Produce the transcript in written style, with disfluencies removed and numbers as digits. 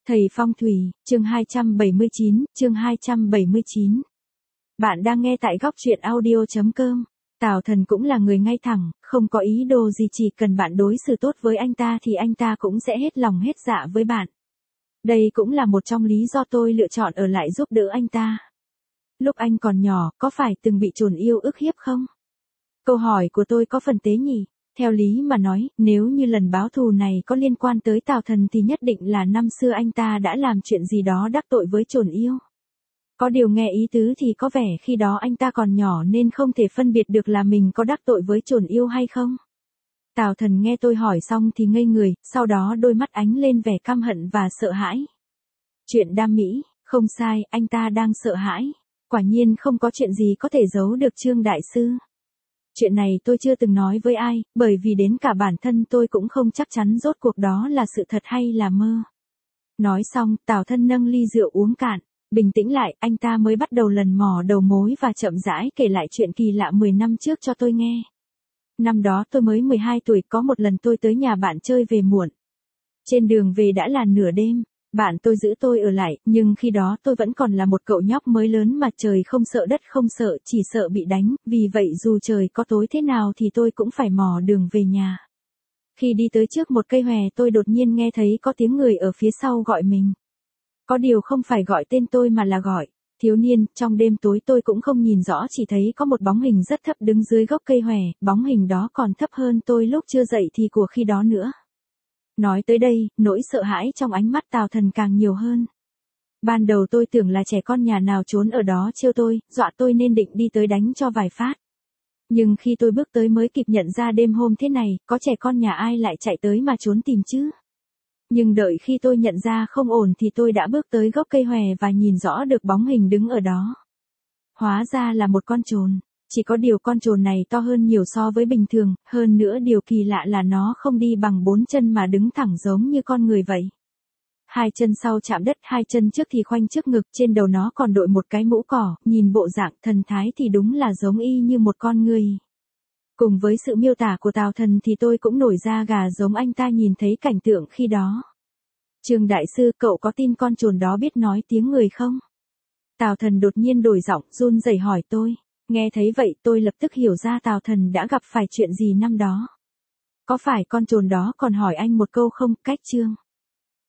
Thầy Phong thủy, chương 279, chương 279. Bạn đang nghe tại góc truyện audio.com. Tào Thần cũng là người ngay thẳng, không có ý đồ gì, chỉ cần bạn đối xử tốt với anh ta thì anh ta cũng sẽ hết lòng hết dạ với bạn. Đây cũng là một trong lý do tôi lựa chọn ở lại giúp đỡ anh ta. Lúc anh còn nhỏ, có phải từng bị trồn yêu ức hiếp không? Câu hỏi của tôi có phần tế nhị. Theo lý mà nói, nếu như lần báo thù này có liên quan tới Tào Thần thì nhất định là năm xưa anh ta đã làm chuyện gì đó đắc tội với trồn yêu. Có điều nghe ý tứ thì có vẻ khi đó anh ta còn nhỏ nên không thể phân biệt được là mình có đắc tội với trồn yêu hay không. Tào Thần nghe tôi hỏi xong thì ngây người, sau đó đôi mắt ánh lên vẻ căm hận và sợ hãi. Chuyện đam mỹ, không sai, anh ta đang sợ hãi. Quả nhiên không có chuyện gì có thể giấu được Trương Đại Sư. Chuyện này tôi chưa từng nói với ai, bởi vì đến cả bản thân tôi cũng không chắc chắn rốt cuộc đó là sự thật hay là mơ. Nói xong, Tào Thân nâng ly rượu uống cạn, bình tĩnh lại, anh ta mới bắt đầu lần mò đầu mối và chậm rãi kể lại chuyện kỳ lạ 10 năm trước cho tôi nghe. Năm đó tôi mới 12 tuổi, có một lần tôi tới nhà bạn chơi về muộn. Trên đường về đã là nửa đêm. Bạn tôi giữ tôi ở lại, nhưng khi đó tôi vẫn còn là một cậu nhóc mới lớn mà trời không sợ đất không sợ, chỉ sợ bị đánh, vì vậy dù trời có tối thế nào thì tôi cũng phải mò đường về nhà. Khi đi tới trước một cây hòe tôi đột nhiên nghe thấy có tiếng người ở phía sau gọi mình. Có điều không phải gọi tên tôi mà là gọi thiếu niên. Trong đêm tối tôi cũng không nhìn rõ, chỉ thấy có một bóng hình rất thấp đứng dưới gốc cây hòe, bóng hình đó còn thấp hơn tôi lúc chưa dậy thì của khi đó nữa. Nói tới đây, nỗi sợ hãi trong ánh mắt Tào Thần càng nhiều hơn. Ban đầu tôi tưởng là trẻ con nhà nào trốn ở đó trêu tôi, dọa tôi nên định đi tới đánh cho vài phát. Nhưng khi tôi bước tới mới kịp nhận ra đêm hôm thế này, có trẻ con nhà ai lại chạy tới mà trốn tìm chứ. Nhưng đợi khi tôi nhận ra không ổn thì tôi đã bước tới gốc cây hòe và nhìn rõ được bóng hình đứng ở đó. Hóa ra là một con trồn. Chỉ có điều con trồn này to hơn nhiều so với bình thường, hơn nữa điều kỳ lạ là nó không đi bằng 4 chân mà đứng thẳng giống như con người vậy. Hai chân sau chạm đất, hai chân trước thì khoanh trước ngực, trên đầu nó còn đội một cái mũ cỏ, nhìn bộ dạng thần thái thì đúng là giống y như một con người. Cùng với sự miêu tả của Tào Thần thì tôi cũng nổi da gà giống anh ta nhìn thấy cảnh tượng khi đó. Trương Đại Sư, cậu có tin con trồn đó biết nói tiếng người không? Tào Thần đột nhiên đổi giọng, run rẩy hỏi tôi. Nghe thấy vậy tôi lập tức hiểu ra Tào Thần đã gặp phải chuyện gì năm đó. Có phải con trồn đó còn hỏi anh một câu không, cách Trương?